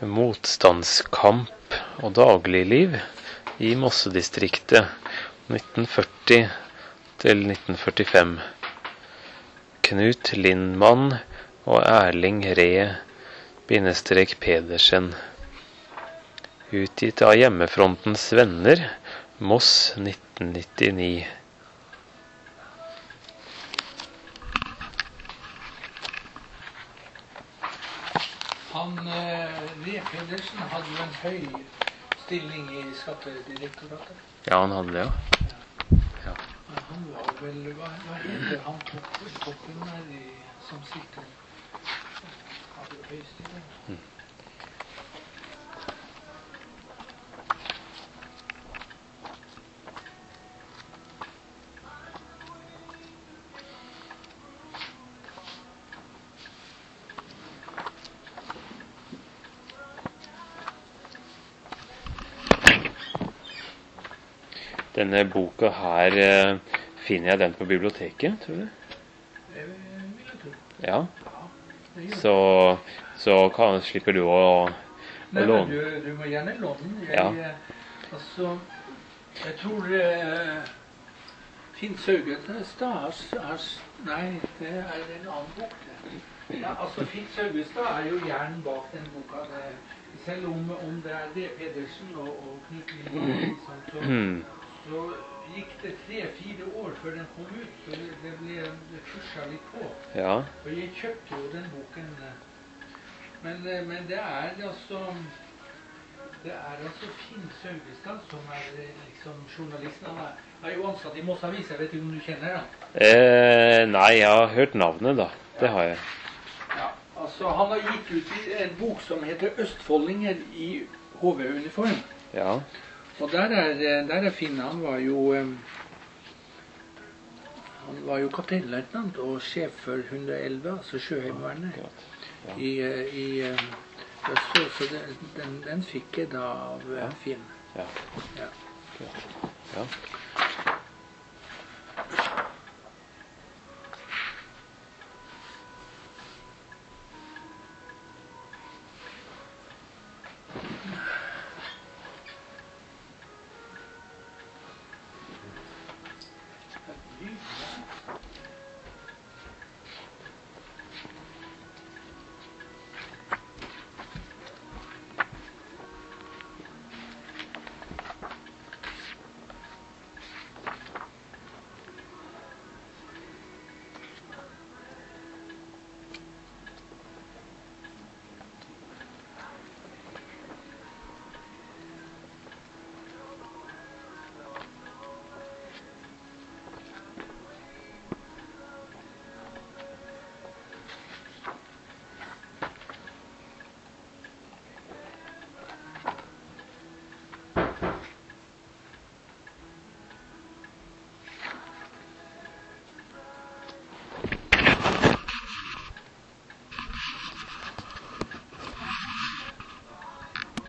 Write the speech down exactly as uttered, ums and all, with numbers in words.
Motstandskamp og dagligliv i Mossedistriktet nitten førti til nitten førtifem. Knut Lindmann og Erling Ree bindestrek Pedersen. Utgitt av Hjemmefrontens Venner, Moss nitten nittini. Han, Ree Pedersen, hadde jo en høy stilling i Skattedirektoratet. Ja, han hadde det, ja. Ja. Han var vel, hva, hva heter han toppen her i, som sitter? Hadde jo høy stilling. Mm. Denne boka her, eh, finner jeg den på biblioteket, tror du? Det vil jeg tro. Ja. Ja, det gjør. Så, så kan, slipper du å, å Nei, men låne. du, du må gjerne låne den. Jeg, Ja. eh, altså, jeg tror eh, Finn Saugestad har, har, nei, det er en annen bok. Det. Ja, altså, Finn Saugestad er jo hjernen bak den boka. Det, selv om, om det er Ree Pedersen og, og Knut Lindmann, så, Mm. så gikk det tre-fire år før den kom ut, så det, det ble det pushet litt på. Ja. Og jeg kjøpte jo den boken, men, men det er altså, det er altså Finn Saugestad som er liksom journalisten. Han er, er jo ansatt i Moss Avis, jeg vet ikke om du kjenner det. Eh, nei, jeg har hørt navnet da, det har jeg. Ja, altså han har gitt ut en bok som heter Østfoldinger i H V-uniform. Ja. Og der er, der er Finn, han var jo han var jo kapteinløytnant og sjef for hundre og elleve, altså Sjøheimevernet, Ja. i, i Østfold, så den, den, den fikk jeg da av Ja. Finn. Ja. Ja. Ja.